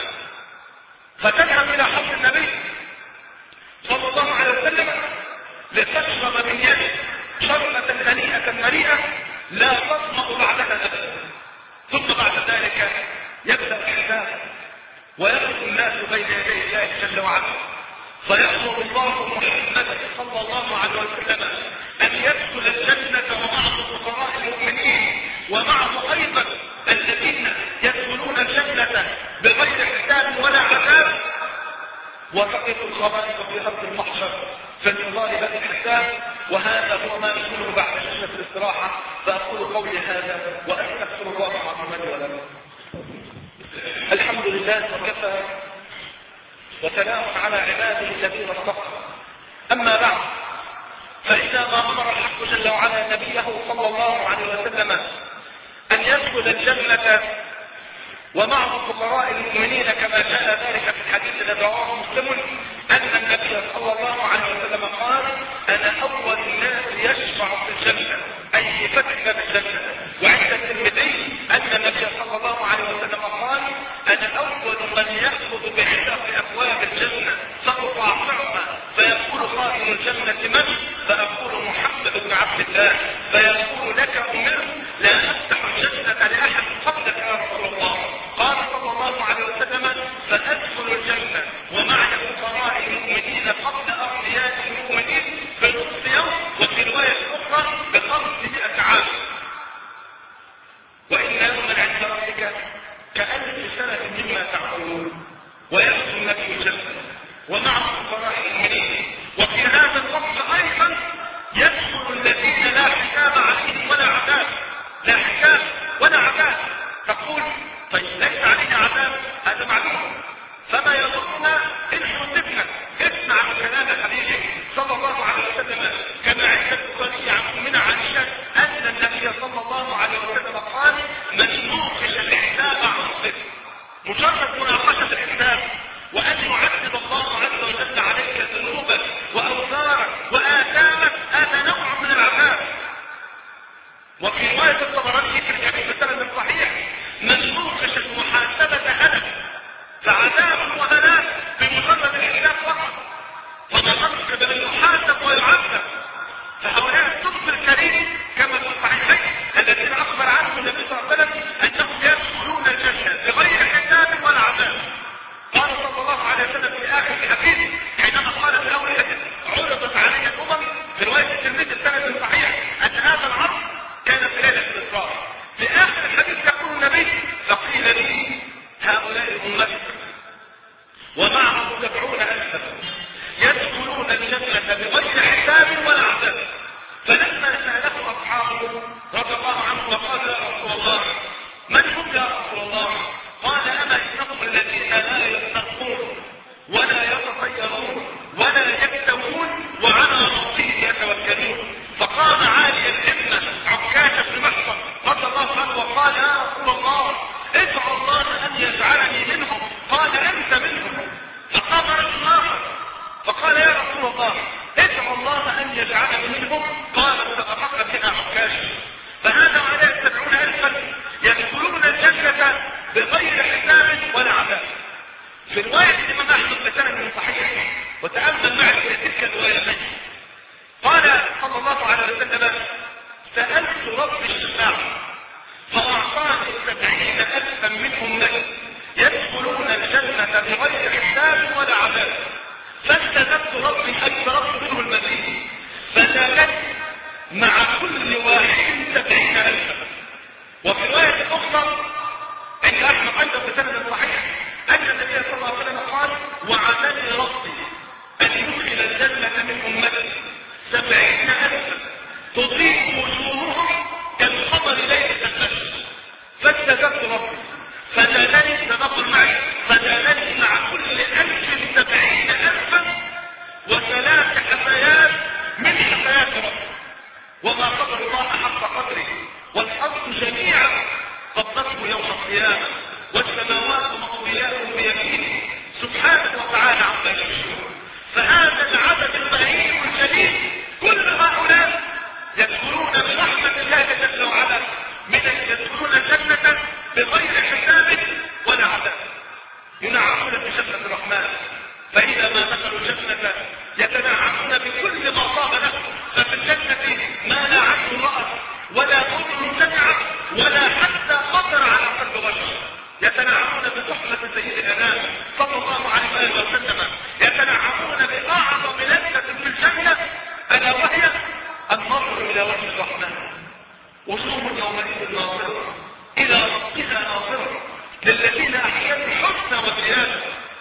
S1: فتذهب إلى حوض النبي صلى الله عليه وسلم لتشرب من يده شربة هنيئة مريئة لا تظمأ بعدها أبدا. ثم بعد ذلك يبدأ الحساب ويقف الناس بين يدي الله جل وعلا، فيأمر الله محمدا صلى الله عليه وسلم أن يدخل الجنة ومعه فقراء المؤمنين، ومعه أيضا الذين يدخلون الجنة بغير حساب ولا عذاب، وتقف الخلائق في أرض المحشر في انتظار بدء الحساب. وهذا هو ما نقوله بعد جلسة الاستراحة، فأقول قولي هذا وأستغفر الله العظيم لي ولكم. الحمد لله وكفى، وسلام على عباده الذين اصطفى. أما بعد، فإذا ما أمر الحق جل وعلا نبيه صلى الله عليه وسلم أن يدخل الجنة ومعه فقراء المؤمنين كما جاء ذلك في الحديث الذي رواه مسلم أن النبي صلى الله عليه وسلم قال: أنا أول الناس يشفع في الجنة، أي فتح باب الجنة. وعند الترمذي أن النبي صلى الله عليه وسلم قال: أنا أول من يأخذ بحلق أبواب الجنة فأطاعها، فيقول خازن الجنة من؟ فأقول محمد بن عبد الله، فيقول لك أمرت لا أفتح الجنة لأحد قبلك يا رسول الله. قال صلى الله عليه وسلم: فأدخل الجنة ومعي فقراء المؤمنين قبل أغنياء المؤمنين بنصف يوم، وفي رواية أخرى بخمسمائة عام. وإن يوما عند ربك كألف سنة مما تعملون. ويدخل النبي الجنة ومعه فقراء المؤمنين، وفي هذا الوقت أيضا يدخل الذين لا حساب عليهم ولا عذاب، لا حساب ولا عذاب. تقول: طيب ليس علينا عذاب، هذا معلوم، فما يضرنا إن حسبنا. اسمع كلام حبيبي صلى الله عليه وسلم كما عند البخاري عن أمنا عائشة أن النبي صلى الله عليه وسلم قال: من نوقش الحساب عصر، مجرد مناقشة الحساب وأن يعذب الله عز وجل عليك ذنوبك عليه وسلم في اخر الحديث حينما قال في اول الحديث عرضت علي الامم في روايه الترمذي السند الصحيح ان هذا العرض كان في ليله الاسراء. في اخر الحديث يقول النبي فقيل لي هؤلاء امتي ومعهم سبعون الفا يدخلون الجنه بغير حساب ولا عذاب. فلما ساله اصحابه رضي الله عنه وقال يا رسول الله من هم يا رسول الله؟ قال اما انهم الذين لا يسترقون ولا يتطيرون ولا يكتوون وعلى ربهم يتوكلون. فقام عالي الهمه عكاشه بن محصن رضي الله عنه وقال يا رسول الله ادعو الله ان يجعلني منهم. قال انت منهم. فقام رجل اخر فقال يا رسول الله ادعو الله ان يجعلني منهم. قال صدقك بها عكاشه. فهذا عليه سبعون الفا يدخلون الجنه بغير حساب ولا عذاب. في روايه الامام احمد بسند صحيح وتامل معي في تلك الروايتين قال صلى الله عليه وسلم سالت رب الشفاعه فاعطاني سبعين الفا من امتي يدخلون الجنه بغير حساب ولا عذاب. فاستزدت ربي ان تركت منه المزيد فزادت مع كل واحد سبعين الفا. وفي روايه اخرى عند احمد ايضا بسند صحيح ان النبي صلى الله عليه وسلم قال وعدني ربي ان يدخل الجنه من امتي سبعين الفا تضيء وجوههم كالقمر ليله الفجر. فاستزدت ربي فزادني تنقل معي فزادني مع كل الف سبعين الفا وثلاث حفيات من حفيات ربي. وما قدر الله حق قدره والارض جميعا قبضته يوم القيامه والسماوات مطويات بيمينه سبحانه وتعالى عما يشركون. فهذا العدد الضئيل الجليل كل هؤلاء يدخلون برحمه الله جل وعلا من يدخلون الجنه بغير حساب ولا عذاب. ينعمون بجنه الرحمن فاذا ما دخلوا الجنه يتنعمون بكل ما طاب لهم. ففي الجنه ما لا عين رأت ولا اذن سمعت ولا حتى خطر على قلب بشر. يتنعمون بصحبه سيد الانام صلى الله عليه وسلم. يتنعمون باعظم لذه في الجنه الا وهي النظر الى وجه الرحمن. وجوه يومئذ ناظره الى ربها ناظره للذين احسنوا الحسنى وزياده.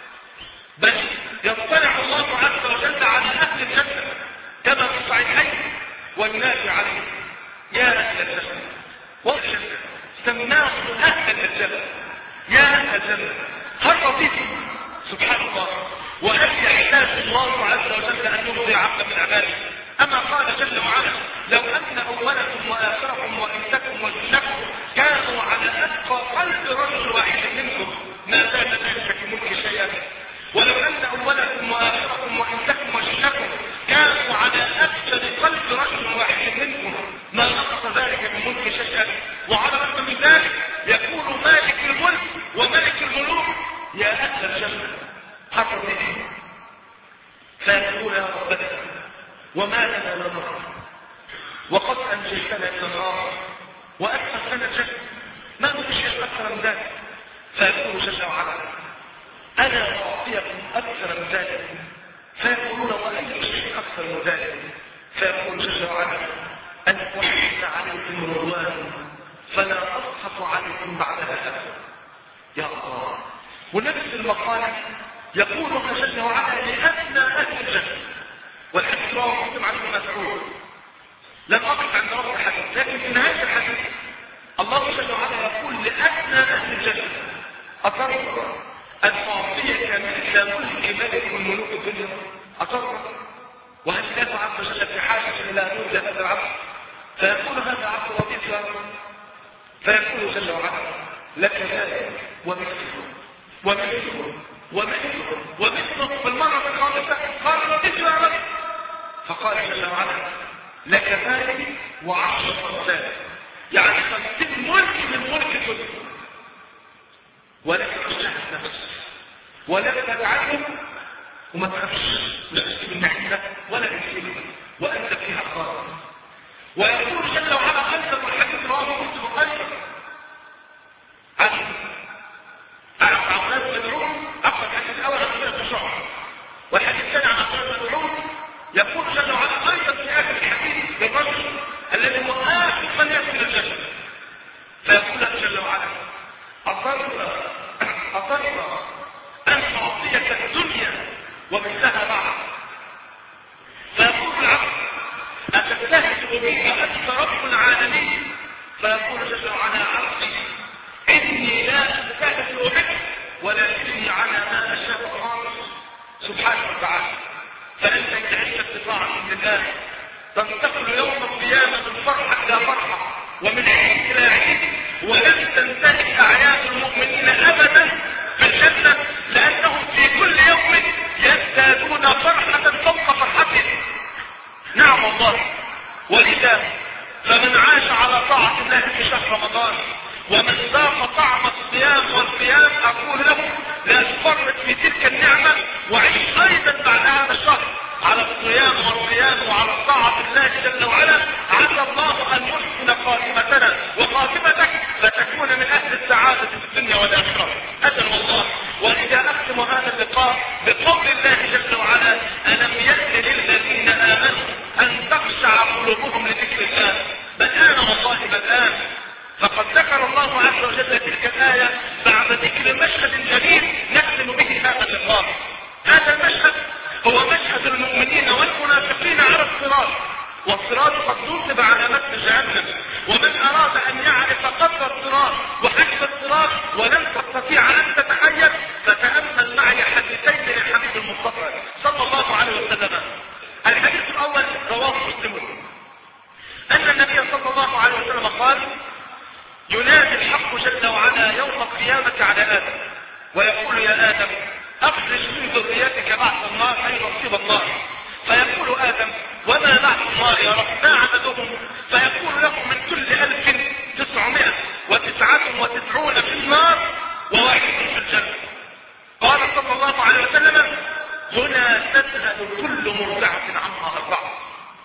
S1: بل يطلع الله عز وجل على اهل الجنه كما في الصحيحين والناس عليه يا اهل الجنه والجنه سماهم اهل الجنه يا اهل الجنه هل رضيتم؟ سبحان الله. وهل يحتاج الله عز وجل ان يرضي عبدا من عباده؟ اما قال جل وعلا لو ان اولكم واخركم وانسكم وجنكم كانوا على اتقى قلب رجل واحد منكم ما زاد ذلك في ملك شيئا. ولو ان اولكم واخركم وانسكم وجنكم كانوا على افجر قلب رجل واحد منكم ما نقص ذلك من ملك شيئا. وعلى الرغم من ذلك يقول مالك الملك وملك الملوك يا اهل الجنه حفظ به فيقول يا ربنا وما لنا لا نرى وقد انجيتنا من النار وادخلتنا الجنه ما نخشى اكثر من ذلك. فيقول جل وعلا انا اعطيكم اكثر من ذلك. فيقولون واي شيء اكثر من ذلك. فيقول جل وعلا ان احيط عليكم رضوان فلا اسخط عليكم بعدها ابدا. يا الله. ونفس المقالة يقولها جل وعلا لأدنى أهل الجنة. والحديث رواه مسلم عن ابن مسعود. لم أقف عند رب الحديث لكن في نهاية الحديث الله جل وعلا يقول لأدنى أهل الجنة أترضى أن أعطيك مثل ملك ملك من ملوك الدنيا؟ أترضى؟ وهل الله عز وجل في حاجة إلى أن يولد هذا العبد؟ فيقول هذا عبد لطيف يا رب. فيقول جل وعلا لك ذلك ومثله ومثله ومثله ومثله بالمرة الخامسة قال لطيف يا رب. فقال جل وعلا لك ذلك وعشرة أمثال يعني خمسين ملك من ملك الدنيا. ولك تشتهي نفسك ولك تدعم وما تخافش لا تسيب النعمة ولا تسيب وأنت فيها خالص. ويقول جل وعلا أنت والحديث رواه مسلم أيضا عن عن عباس بن روح أخذ الحديث الأول عن سورة الشعراء سبحانه وتعالى. فأنت إن عشت بطاعة الله تنتقل يوم القيامة من فرحة إلى فرحة ومن عيد إلى عيد، ولن تنتهي أعياد المؤمنين أبدا في الجنة، لأنهم في كل يوم يزدادون فرحة فوق فرحتهم. نعم والله. ولذا فمن عاش على طاعة الله في شهر رمضان ومن ذاق طعم الصيام والقيام أقول له لا تفرط في تلك النعمة، وعيش أيضا بعد هذا الشهر على الصيام والقيام وعلى طاعة الله جل وعلا. عسى الله أن يحسن خاتمتنا وخاتمتك فتكون من أهل السعادة في الدنيا والآخرة. أجل والله. وإذا أختم هذا اللقاء بقول الله جل وعلا: ألم يأن للذين آمنوا أن تخشع قلوبهم لذكر الله. بل آن والله بل آن. فقد ذكر الله عز وجل تلك الآية بعد ذكر مشهد جميل نختم به هذا اللقاء. هذا المشهد هو مشهد المؤمنين والمنافقين على الصراط، والصراط قد نصب على متن جهنم. ومن أراد أن يعرف قدر الصراط وحجم الصراط ولن تستطيع أن تتخيل فتأمل معي حديثين للحبيب المصطفى صلى الله عليه وسلم. الحديث الأول رواه مسلم أن النبي صلى الله عليه وسلم قال: ينادي الحق جل وعلا يوم القيامة على آدم ويقول: يا آدم أخرج من ذريتك بعث النار أي نصيب النار. فيقول آدم: وما بعث النار يا رب؟ ما عددهم؟ فيقول له: من كل ألف تسعمائة وتسعة وتسعون في النار وواحد في الجنة. قال صلى الله عليه وسلم: هنا تذهل كل مرضعة عما أرضعت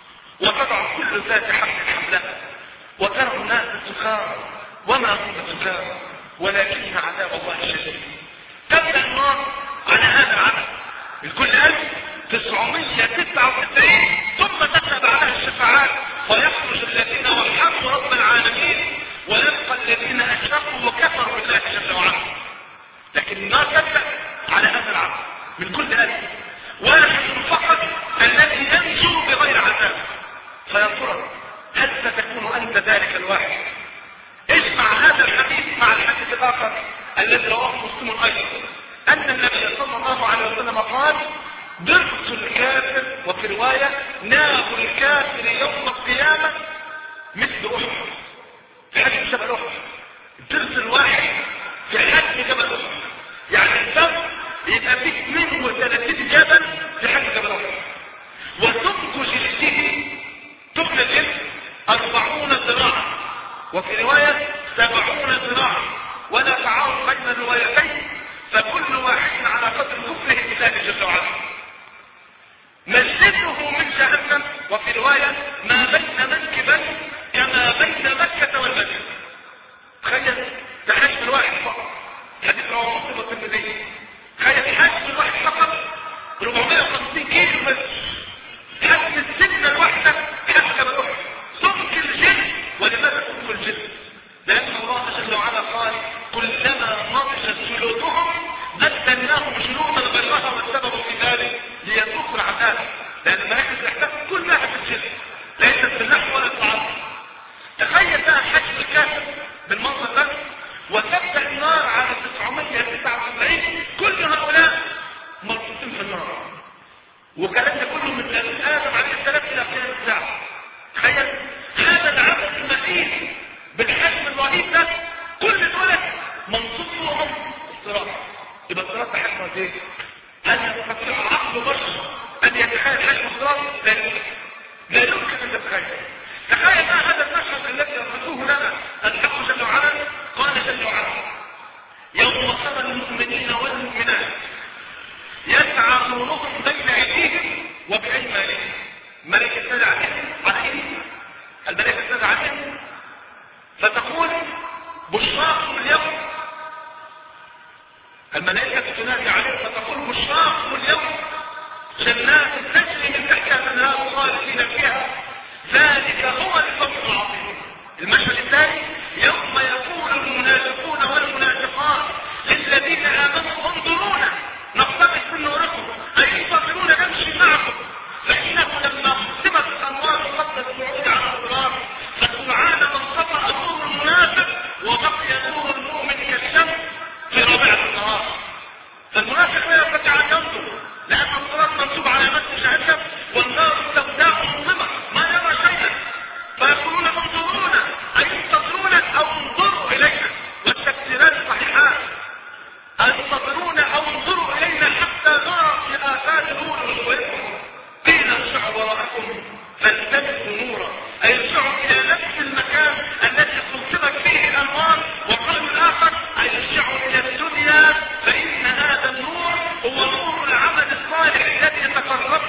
S1: وتضع كل ذات حمل حملها وترى الناس سكارى وما هم سكارى ولكن عذاب الله شديد. تبدأ النار على هذا العدد من كل ألف تسعمائة وتسعة وتسعين، ثم تبدأ بعدها الشفاعات ويخرج الذين وحدوا رب العالمين ويبقى الذين أشركوا وكفروا بالله جل وعلا. لكن النار تبدأ على هذا العدد من كل ألف واحد فقط الذي ينجو بغير عذاب. فيقول: هل ستكون أنت ذلك الواحد؟ اجمع هذا الحديث مع الحديث الآخر الذي رواه مسلم أيضا أن النبي صلى الله عليه وسلم قال: درس الكافر، وفي رواية نار الكافر يوم القيامة مثل أحد، في حجم جبل أحد. الدرس الواحد في حجم جبل أحد، يعني الدرس يبقى فيه اثنين وثلاثين جبل في حجم جبل أحد. وسمك جلده تقل الجلد أربعون ذراعا، وفي رواية سبعون ذراعا، ولا تعارض بين الروايتين، فكل واحد على قدر كفره بالله جل وعلا. مجلسه من جهنم، وفي رواية ما بين منكبا كما بين مكة والمدينة. تخيل ده حجم الواحد فقط، حديث رواه مسلم والترمذي. تخيل حجم الواحد فقط أربعمائة وخمسين كيلو متر. حجم السنة الواحدة حجم جبل أحد. سمك الجلد. ولماذا سمك الجلد؟ لأن الله جل وعلا قال: كلما نضجت جلودهم بدلناهم جلودا غيرها والسبب في ذلك ليذوقوا العذاب. لأن الملائكة تحتاج كلها في الجلد، ليست بالنحو ولا بالعرض. تخيل بقى حجم الكافر بالمنظر ده، وتبدأ النار على تسعمائة وتسعة وتسعين، كل هؤلاء مربوطين في النار، وكلام ده كله من آدم عليه السلام إلى قيام الساعة. تخيل هذا العبد المسيح بالحجم الرهيب ده، كل دول منصوصهم الصراط. يبقى الصراط ده حجمه ايه؟ هل يستطيع عقل بشر ان يتخيل حجم الصراط؟ لا يمكن، لا يمكن ان تتخيل. تخيل بقى هذا المشهد الذي يرسوه لنا الحق جل وعلا. قال جل وعلا: يوم ترى المؤمنين والمؤمنات يسعى نورهم بين ايديهم وبايمانهم. الملائكه تنادي عليهم، الملائكه تنادي عليهم فتقول: بشراكم اليوم. الملائكة تنادي عليهم فتقول: بشراكم اليوم جنات تجري من تحتها الأنهار خالدين فيها ذلك هو الفوز العظيم. المشهد الثاني: يوم يقول المنافقون والمنافقات للذين آمنوا انظرونا نقتبس من نوركم أي انتظرونا نمشي معكم. فإنه لما قسمت الأنوار قبل الصعود على الصراط فسبحان من قطع نور المنافق وبقي نور المؤمن كالشمس في رابعة النهار. فالمنافق لا يستطيع أن ينظر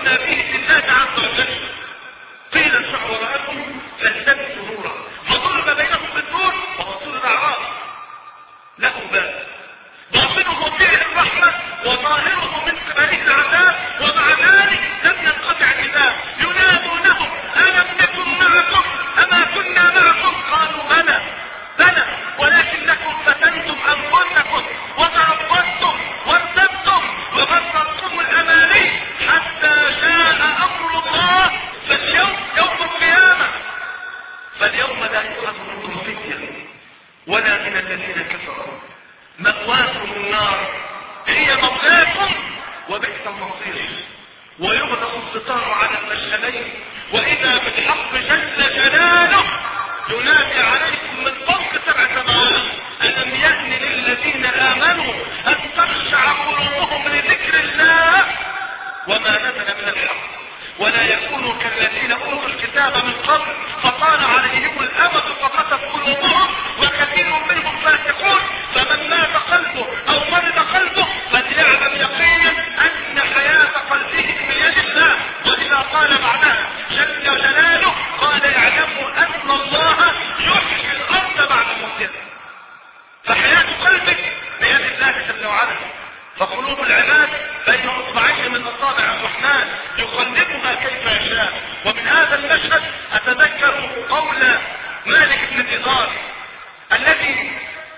S1: يؤتى به في الله عز وجل. قيل ارجعوا وراءكم فالتمسوا نورا فضرب بينهم بالنور وهو سور الاعراف له باب باطنه فيه الرحمه وظاهره من قبله العذاب، ومع ذلك لم ينقطع النداء ينادونهم الم نكن معكم اما كنا معكم قالوا بلى بلى ولكنكم فتنتم انفسكم وتربصتم وارتبتم وغرتكم الاماني حتى جاء امر الله. فاليوم يوم القيامه فاليوم لا يؤخذ منكم فديه ولا من الذين كفروا، مأواكم النار هي مولاكم وبئس المصير. ويغلق الستار على المشهدين واذا بالحق جل جلاله ينادي عليكم من فوق سبع سماوات الم يأن للذين امنوا ان تخشع قلوبهم لذكر الله وما نزل من الحق ولا يكونوا كالذين اوتوا الكتاب من قبل فطال عليهم الامد فقست قلوبهم وكثير منهم فاسقون. فمن مات قلبه او مرض قلبه فليعلم يقينا ان حياه قلبه بيد الله. واذا قال بعدها جل جلاله قال اعلموا ان الله يحيي الارض بعد موتها. فحياه قلبك بيد الله جل وعلا. فقلوب العباد بين اصبعين من اصابع الرحمن يقلبها كيف يشاء. ومن هذا المشهد اتذكر قول مالك بن دينار الذي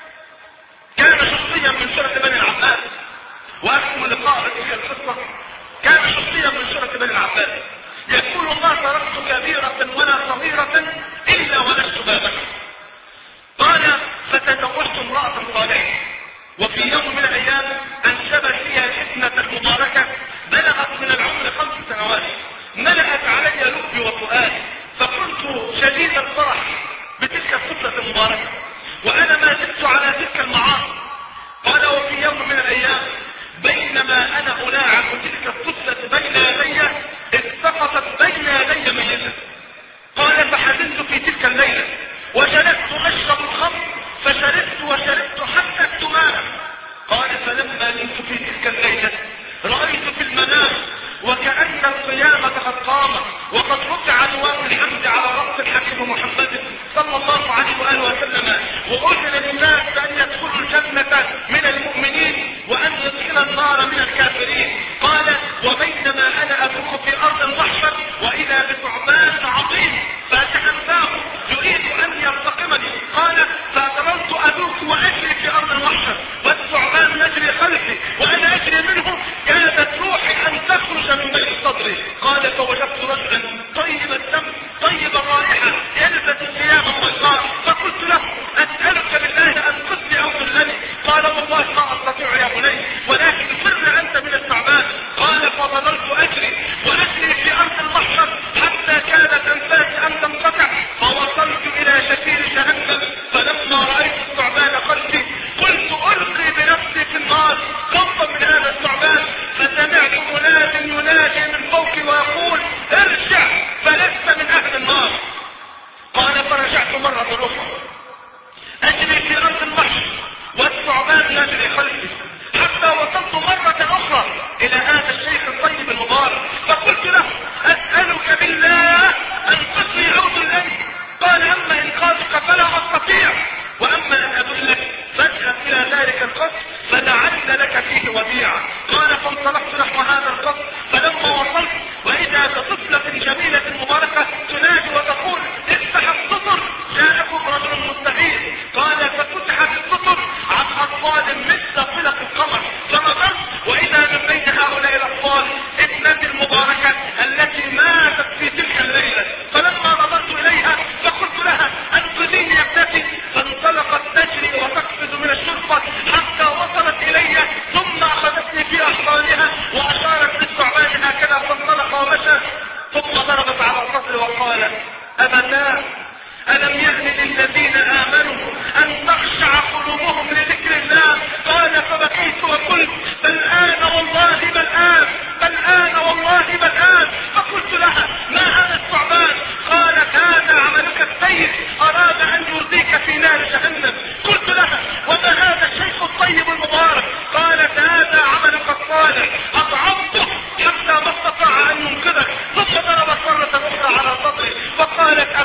S1: كان شخصيا من شرة بني العباس، واكثر لقاء تلك القصه كان شخصيا من شرة بني العباس يقول ما تركت كبيرة ولا صغيرة الا ولست بابك. قال فتزوجت امرأة صالحة وفي يوم من الايام انجبت هي الابنة المباركة بلغت من العمر خمس سنوات ملأت علي لبي وفؤادي فكنت شديد الفرح بتلك الطفلة المباركة وانا ما زلت على تلك المعاصي. قال وفي يوم من الايام بينما انا الاعب تلك الطفلة بين يدي اتسقطت بين يدي ميتة. قال فحزنت في تلك الليلة وجلست اشرب الخمر فشربت وشربت حتى التمامة. قال فلما نمت في تلك الليلة رأيت في المنام وكأن القيامة قد قامت وقد رفع لواء الحمد على رأس الحبيب محمد صلى الله عليه وآله وسلم وأذن للناس بأن يدخلوا الجنة من المؤمنين وأن يدخل النار من الكافرين. قال وبينما أنا أدخل في أرض المحشر وإذا بثعبان عظيم فاتح فاه يريد أن يلتقمني. قال فأقررت أدوك وأجري في أرض المحشر والثعبان يجري خلفي وأنا أجري منه كادت روحي أن تخرج من بين صدري. قال فوجدت رجلا طيب الدم طيب الرائحة يلبس الثياب البيضاء فقلت له أسألك بالله أن تسلي أو تسلني. قال والله ما أستطيع يا بني ولكن سر أنت من الثعبان. قال فظللت أجري وأجري في أرض المحشر حتى كانت أنفاسي أن تنقطع فوصلت إلى شفير جهنم. فلما رأيت الثعبان خلفي قلت ألقي بنفسي في النار خوفا من هذا الثعبان فسمعت مناد ينادي من فوقي ويقول ارجع فلست من أهل النار. قال فرجعت مرة أخرى أجري في أرض المحشر والثعبان يجري خلفي حتى وصلت مرة أخرى إلى هذا الشيخ الطيب المبارك فقلت له أسألك بالله أن تسلي عود لي. قال أما إنقاذك فلا أستطيع وأما أن أدلك فاذهب إلى ذلك القصر فلعل لك فيه وديعة. قال فانطلقت نحو هذا القصر فلما وصلت وإذا بطفلة جميلة مباركة تنادي وتقول افتح السطر جاءكم رجل مستعيد. قال ففتحت السطر عن أطفال مثل فلق القمر فنظرت وإذا من بين هؤلاء الأطفال ابنتي المباركة التي ماتت في تلك الليلة. فلما نظرت إليها فقلت لها أنقذيني يا ابنتي فانطلقت تجري وتقفز من الشرطة حتى وصلت إلي ثم أخذتني في أحضانها وأشارت للثعبان هكذا فانطلق ومشى ثم ضربت على الرجل وقال أبتاه ألم يأن للذين آمنوا أن تخشع قلوبهم لذكر الله. قال فبكيت وقلت بل آن والله بل آن بل آن والله بل آن. فقلت لها ما هذا الثعبان؟ قالت هذا عملك السيء أراد أن يرضيك في نار جهنم. قلت لها وما هذا الشيخ الطيب المبارك؟ قالت هذا عملك الصالح أضعفته حتى ما استطاع أن ينقذ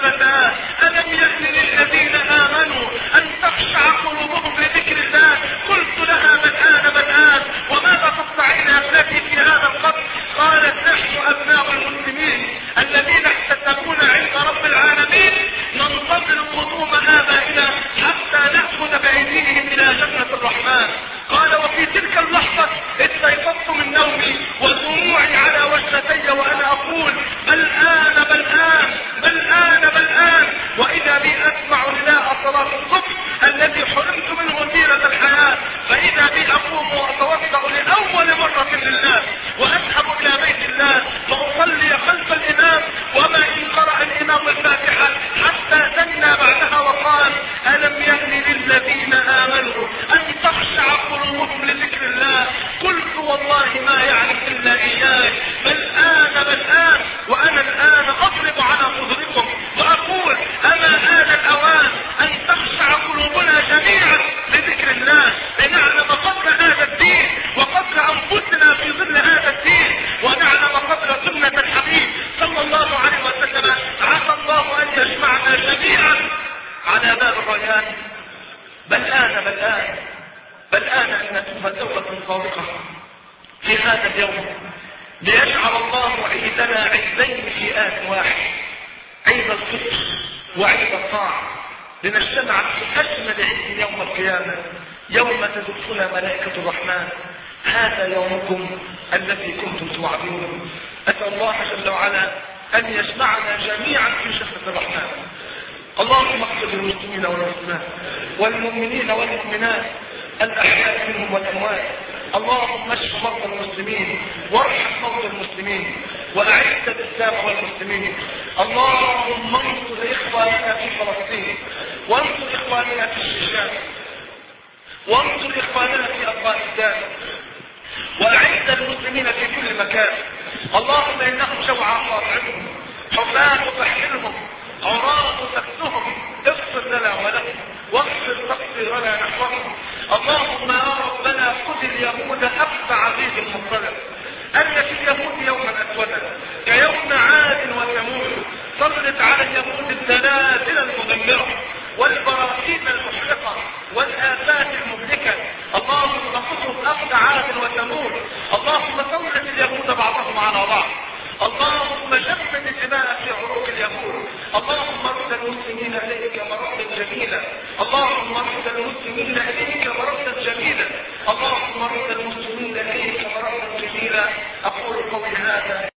S1: بل آن ألم يأن للذين آمنوا أن تخشع قلوبهم لذكر الله قلت لها بل آن بل آن وماذا تصنعين يا ابنتي في هذا القبر؟ قالت نحن أبناء المسلمين الذين احتسبون عند رب العالمين ننتظر قدوم آبائنا حتى نأخذ بأيديهم إلى جنة الرحمن. قال وفي تلك اللحظة استيقظت من نومي ودموعي على وجنتي وأنا أقول بل آن بل آن بل آن بل آن وإذا بي أسمع نداء صلاة الصبح الذي حرمت منه زينة الحياة، فإذا بي أقوم وأتوضأ لأول مرة لله وأذهب إلى بيت الله فأصلي خلف الإمام، وما إن قرأ الإمام الفاتحة حتى ثنى بعدها وقال ألم يأن للذين آمنوا أن تخشع قلوبهم لذكر الله قلت والله ما يعرف إلا إياي بل آن بل آن وأنا الآن أضرب على صدركم وأقول أما آن الأوان أن تخشع قلوبنا جميعا لذكر الله لنعلم قدر هذا الدين وقدر أنفسنا في ظل هذا الدين ونعلم قدر سنة الحبيب صلى الله عليه وسلم. عسى الله أن يجمعنا جميعا على باب الريان. بل آن بل آن بل آن أن نتوب توبة صادقة في هذا اليوم ليجعل الله عيدنا عيدين في آن واحد، عيد الصدق وعيد الطاعة، لنجتمع في أجمل عيد يوم القيامة يوم تزفنا ملائكة الرحمن. هذا يومكم الذي كنتم توعدون. أسأل الله جل وعلا أن يجمعنا جميعا في جنة الرحمن. اللهم اغفر للمسلمين والمسلمات والمؤمنين والمؤمنات الأحياء منهم والأموات. اللهم اشف مرضى المسلمين وارحم موتى المسلمين وأعز الإسلام والمسلمين. اللهم انصر إخواننا في فلسطين وانصر إخواننا في الشيشان وانصر إخواننا في أفغانستان وأعز المسلمين في كل مكان. اللهم إنهم جوعى قاطعهم حفاة فاحملهم عراة تكسهم اغفر لنا ولهم واغفر تقصيرنا نحوهم. اللهم يا ربنا خذ اليهود أخذ عزيز المطلب أن في اليهود يوما أسودا كيوم عاد وثمود صلت على اليهود الزلازل المدمرة والبراكين المحرقة والآفات المهلكة. اللهم خذهم أخذ عاد وثمود. اللهم سلط اليهود بعضهم على بعض. اللهم جمد الدماء في عروق اليهود. اللهم رد المسلمين إليك مردا جميلا. اللهم رد المسلمين إليك مردا جميلا. اللهم رد المسلمين إليك مردا جميلا. أقول قولي هذا